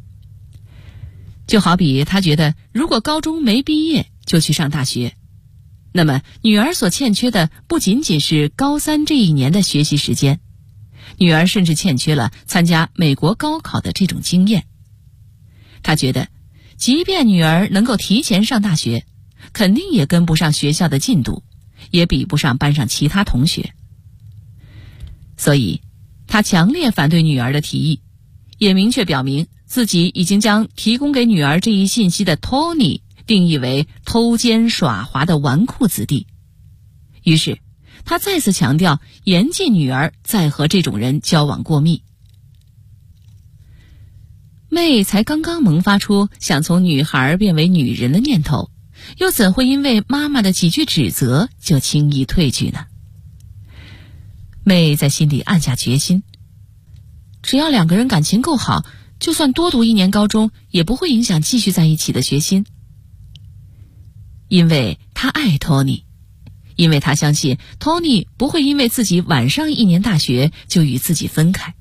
Speaker 2: 就好比她觉得如果高中没毕业就去上大学，那么女儿所欠缺的不仅仅是高3这1年的学习时间，女儿甚至欠缺了参加美国高考的这种经验。她觉得即便女儿能够提前上大学，肯定也跟不上学校的进度，也比不上班上其他同学。所以她强烈反对女儿的提议，也明确表明自己已经将提供给女儿这一信息的 Tony 定义为偷奸耍滑的纨绔子弟。于是他再次强调严禁女儿再和这种人交往过密。妹才刚刚萌发出想从女孩变为女人的念头，又怎会因为妈妈的几句指责就轻易退去呢？妹在心里暗下决心，只要2个人感情够好，
Speaker 7: 就算多读1年高中，也不会影响继续在一起的决心。因为他爱 Tony， 因为他相信 Tony 不会因为自己晚上1年大学就与自己分开。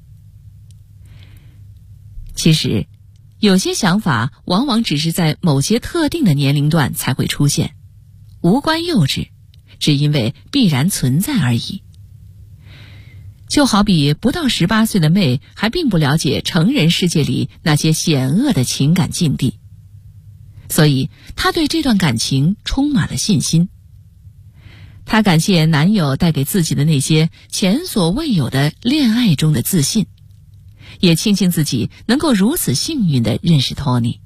Speaker 7: 其实，有些想法往往只是在某些特定的年龄段才会出现，无关幼稚，只因为必然存在而已。就好比不到18岁的妹还并不了解成人世界里那些险恶的情感境地，所以她对这段感情充满了信心。她感谢男友带给自己的那些前所未有的恋爱中的自信，也庆幸自己能够如此幸运地认识 Tony。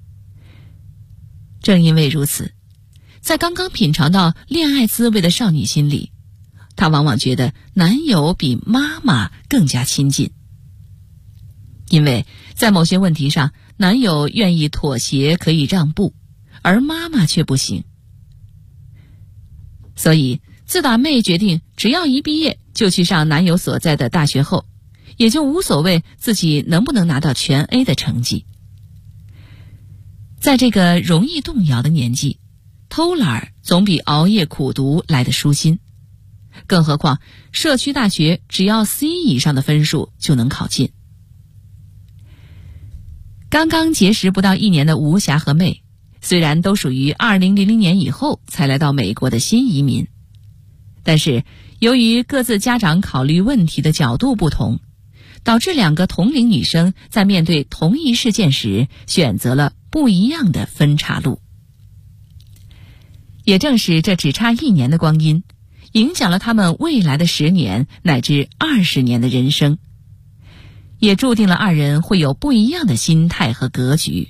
Speaker 7: 正因为如此，在刚刚品尝到恋爱滋味的少女心里，她往往觉得男友比妈妈更加亲近，因为在某些问题上，男友愿意妥协，可以让步，而妈妈却不行。所以自打妹决定只要一毕业就去上男友所在的大学后，也就无所谓自己能不能拿到全 A 的成绩。在这个容易动摇的年纪，偷懒总比熬夜苦读来得舒心，更何况社区大学只要 C 以上的分数就能考进。刚刚结识不到1年的吴霞和妹，虽然都属于2000年以后才来到美国的新移民，但是由于各自家长考虑问题的角度不同，导致2个同龄女生在面对同一事件时选择了不一样的分岔路。也正是这只差1年的光阴，影响了他们未来的10年乃至20年的人生，也注定了2人会有不一样的心态和格局。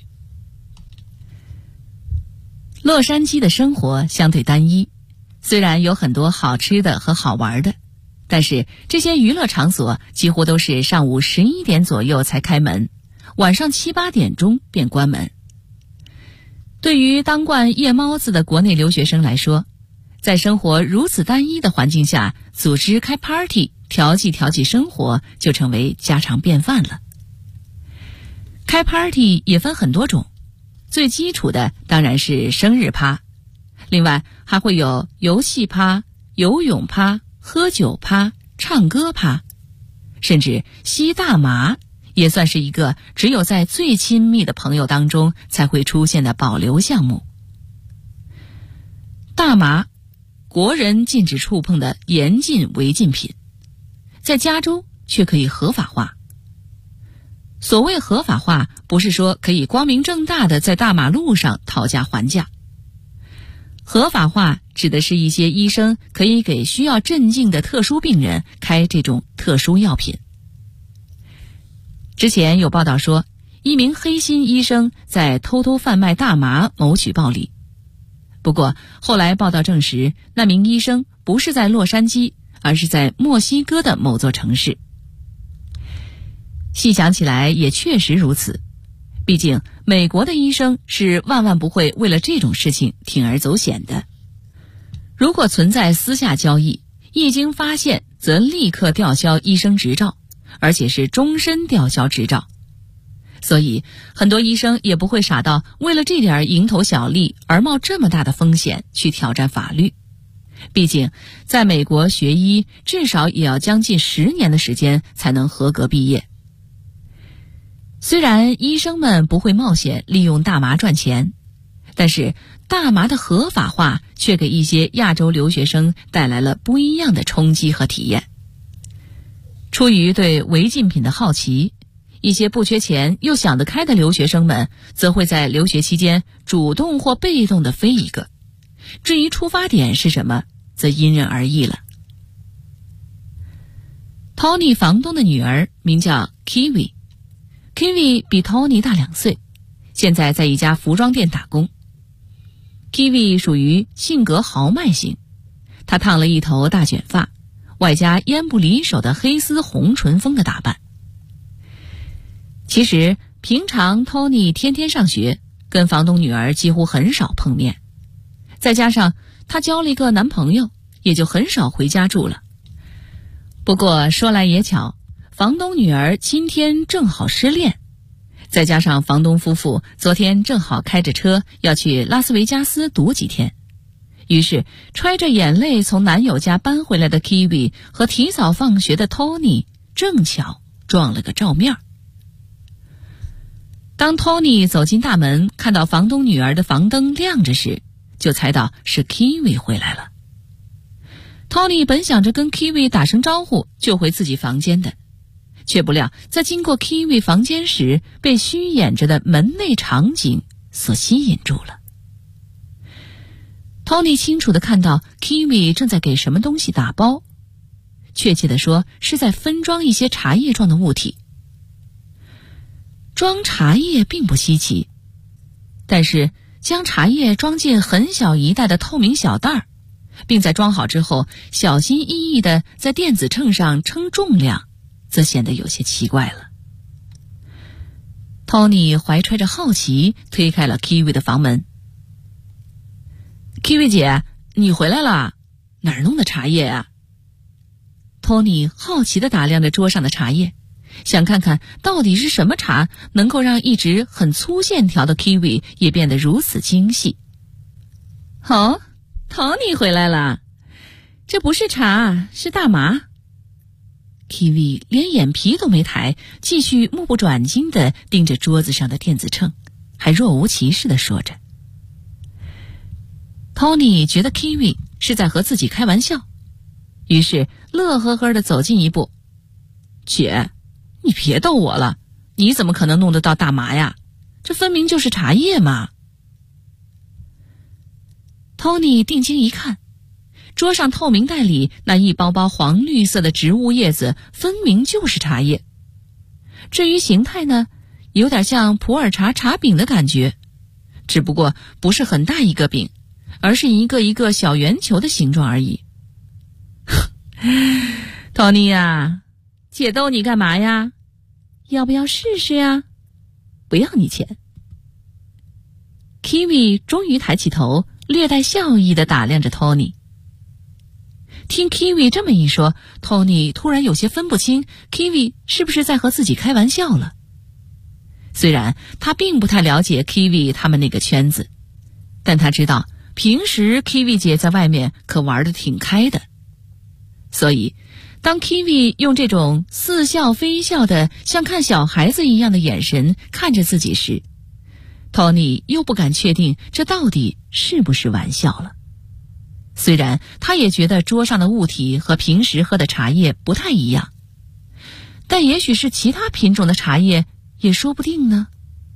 Speaker 7: 洛杉矶的生活相对单一，虽然有很多好吃的和好玩的，但是这些娱乐场所几乎都是上午11点左右才开门，晚上7、8点钟便关门。对于当惯夜猫子的国内留学生来说，在生活如此单一的环境下，组织开 party 调剂生活就成为家常便饭了。开 party 也分很多种，最基础的当然是生日趴，另外还会有游戏趴、游泳趴、喝酒趴、唱歌趴，甚至吸大麻也算是一个只有在最亲密的朋友当中才会出现的保留项目。大麻，国人禁止触碰的严禁违禁品，在加州却可以合法化。所谓合法化，不是说可以光明正大的在大马路上讨价还价。合法化指的是一些医生可以给需要镇静的特殊病人开这种特殊药品。之前有报道说，一名黑心医生在偷偷贩卖大麻谋取暴利。不过后来报道证实，那名医生不是在洛杉矶，而是在墨西哥的某座城市。细想起来也确实如此，毕竟美国的医生是万万不会为了这种事情铤而走险的。如果存在私下交易，一经发现则立刻吊销医生执照，而且是终身吊销执照。所以很多医生也不会傻到为了这点蝇头小利而冒这么大的风险去挑战法律。毕竟在美国学医至少也要将近10年的时间才能合格毕业。虽然医生们不会冒险利用大麻赚钱，但是大麻的合法化却给一些亚洲留学生带来了不一样的冲击和体验。出于对违禁品的好奇，一些不缺钱又想得开的留学生们则会在留学期间主动或被动地飞一个。至于出发点是什么，则因人而异了。Tony 房东的女儿名叫 Kiwi，Kiwi 比 Tony 大2岁，现在在一家服装店打工。Kiwi 属于性格豪迈型，她烫了一头大卷发，外加烟不离手的黑丝红唇风的打扮。其实平常 Tony 天天上学，跟房东女儿几乎很少碰面，再加上她交了一个男朋友，也就很少回家住了。不过说来也巧，房东女儿今天正好失恋，
Speaker 2: 再加上房东夫妇昨天正好开着车要去拉斯维加斯赌几天，于是揣着眼泪从男友家搬回来的 Kiwi 和提早放学的 Tony 正巧撞了个照面。当 Tony 走进大门，看到房东女儿的房灯亮着时，就猜到是 Kiwi 回来了。Tony 本想着跟 Kiwi 打声招呼就回自己房间的，却不料在经过 Kiwi 房间时，被虚掩着的门内场景所吸引住了。Tony 清楚地看到 Kiwi 正在给什么东西打包，确切地说是在分装一些茶叶状的物体。装茶叶并不稀奇，但是将茶叶装进很小一袋的透明小袋，并在装好之后小心翼翼地在电子秤上称重量，则显得有些奇怪了。Tony 怀揣着好奇推开了 Kiwi 的房门。Kiwi 姐，你回来了？哪儿弄的茶叶啊？ Tony 好奇地打量着桌上的茶叶，想看看到底是什么茶能够让一直很粗线条的 Kiwi 也变得如此精细。哦， Tony 回来了，这不是茶，是大麻。 Kiwi 连眼皮都没抬，继续目不转睛地盯着桌子上的电子秤，还若无其事地说着。Tony 觉得 Kiwi 是在和自己开玩笑，于是乐呵呵地走近一步。姐，你别逗我了，你怎么可能弄得到大麻呀？这分明就是茶叶嘛。Tony 定睛一看，桌上透明袋里那一包包黄绿色的植物叶子分明就是茶叶。至于形态呢，有点像普洱茶茶饼的感觉，只不过不是很大一个饼，而是一个一个小圆球的形状而已。Tony 呀，姐逗你干嘛呀？要不要试试呀？不要你钱。Kiwi 终于抬起头，略带笑意地打量着 Tony。听 Kiwi 这么一说， Tony 突然有些分不清 Kiwi 是不是在和自己开玩笑了。虽然他并不太了解 Kiwi 他们那个圈子，但他知道平时 Kiwi 姐在外面可玩得挺开的。所以当 Kiwi 用这种似笑非笑的像看小孩子一样的眼神看着自己时， Tony 又不敢确定这到底是不是玩笑了。虽然他也觉得桌上的物体和平时喝的茶叶不太一样，但也许是其他品种的茶叶也说不定呢。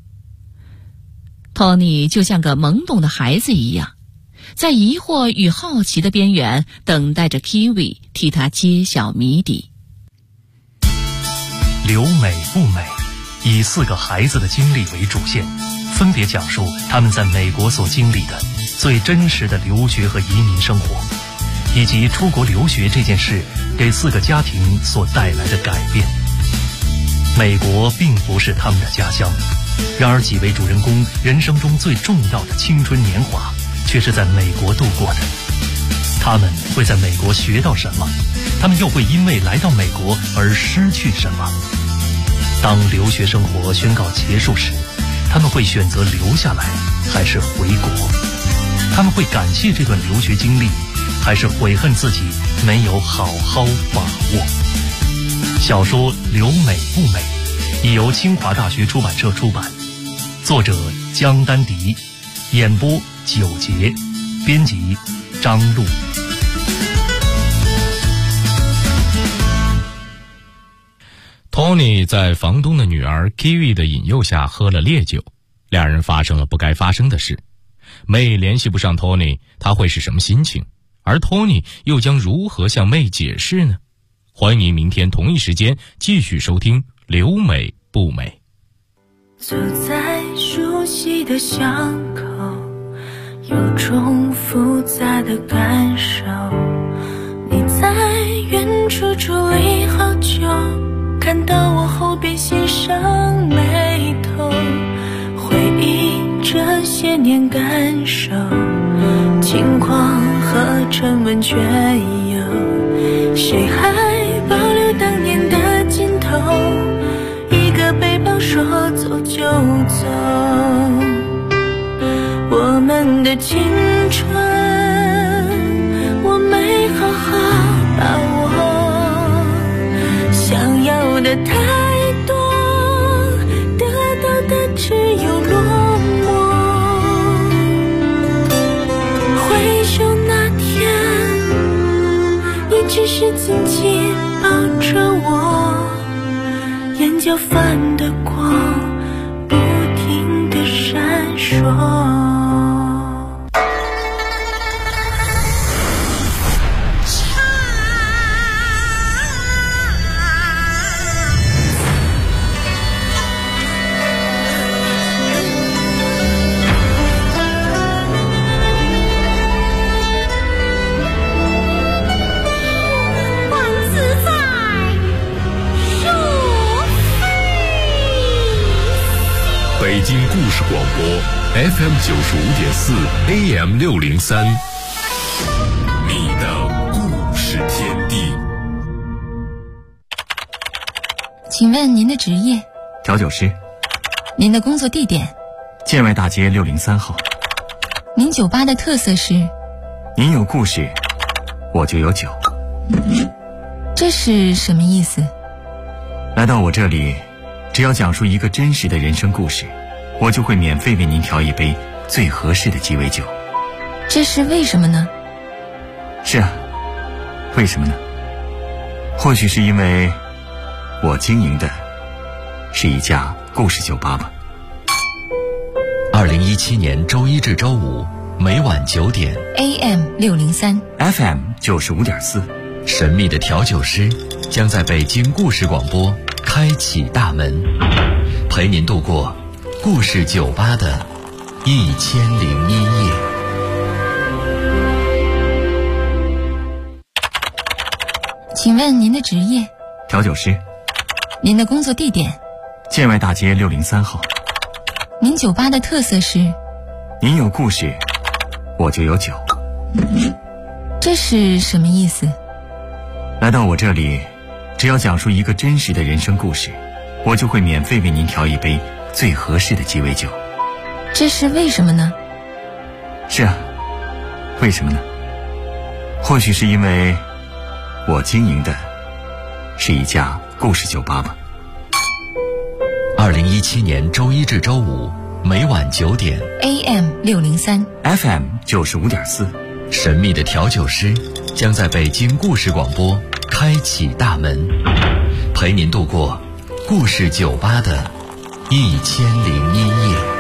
Speaker 2: Tony 就像个懵懂的孩子一样，在疑惑与好奇的边缘等待着 Kiwi 替他揭晓谜底。
Speaker 9: 留美不美，以4个孩子的经历为主线，分别讲述他们在美国所经历的最真实的留学和移民生活，以及出国留学这件事给4个家庭所带来的改变。美国并不是他们的家乡，然而几位主人公人生中最重要的青春年华却是在美国度过的。他们会在美国学到什么？他们又会因为来到美国而失去什么？当留学生活宣告结束时，他们会选择留下来还是回国？他们会感谢这段留学经历，还是悔恨自己没有好好把握？小说《留美不美》已由清华大学出版社出版，作者江丹迪，演播九杰，编辑张璐。
Speaker 1: Tony 在房东的女儿 Kiwi 的引诱下喝了烈酒，两人发生了不该发生的事。妹联系不上 Tony， 他会是什么心情？而 Tony 又将如何向妹解释呢？欢迎您明天同一时间继续收听《留美不美》。
Speaker 10: 走在熟悉的巷口，有种复杂的感受。你在远处伫立好久，看到我后边心上眉头，回忆这些年感受，轻狂和沉稳却有，谁还保留当年的劲头？一个背包说走就走，我们的青春我没好好把握，想要的太多，得到的只有落寞。回首那天，你只是紧紧抱着我，眼角泛的光不停地闪烁。
Speaker 1: 北京故事广播 FM 95.4 AM 603，你的故事天地。
Speaker 11: 请问您的职业？
Speaker 12: 调酒师。
Speaker 11: 您的工作地点？
Speaker 12: 建外大街603号。
Speaker 11: 您酒吧的特色是？
Speaker 12: 您有故事，我就有酒。
Speaker 11: 这是什么意思？
Speaker 12: 来到我这里，只要讲述一个真实的人生故事，我就会免费为您调一杯最合适的鸡尾酒。
Speaker 11: 这是为什么呢？
Speaker 12: 是啊，为什么呢？或许是因为我经营的是一家故事酒吧吧。
Speaker 1: 2017年周一至周五每晚9点
Speaker 11: AM 603
Speaker 12: FM 95.4，
Speaker 1: 神秘的调酒师将在北京故事广播开启大门，陪您度过故事酒吧的1001夜。
Speaker 11: 请问您的职业？
Speaker 12: 调酒师。
Speaker 11: 您的工作地点？
Speaker 12: 建外大街603号。
Speaker 11: 您酒吧的特色是？
Speaker 12: 您有故事，我就有酒。
Speaker 11: 这是什么意思？
Speaker 12: 来到我这里，只要讲述一个真实的人生故事，我就会免费为您调一杯最合适的鸡尾酒。
Speaker 11: 这是为什么呢？
Speaker 12: 是啊，为什么呢？或许是因为我经营的是一家故事酒吧吧。
Speaker 1: 2017年周一至周五每晚9点
Speaker 11: AM 603
Speaker 12: FM 95.4，
Speaker 1: 神秘的调酒师将在北京故事广播开启大门，陪您度过故事酒吧的1001夜。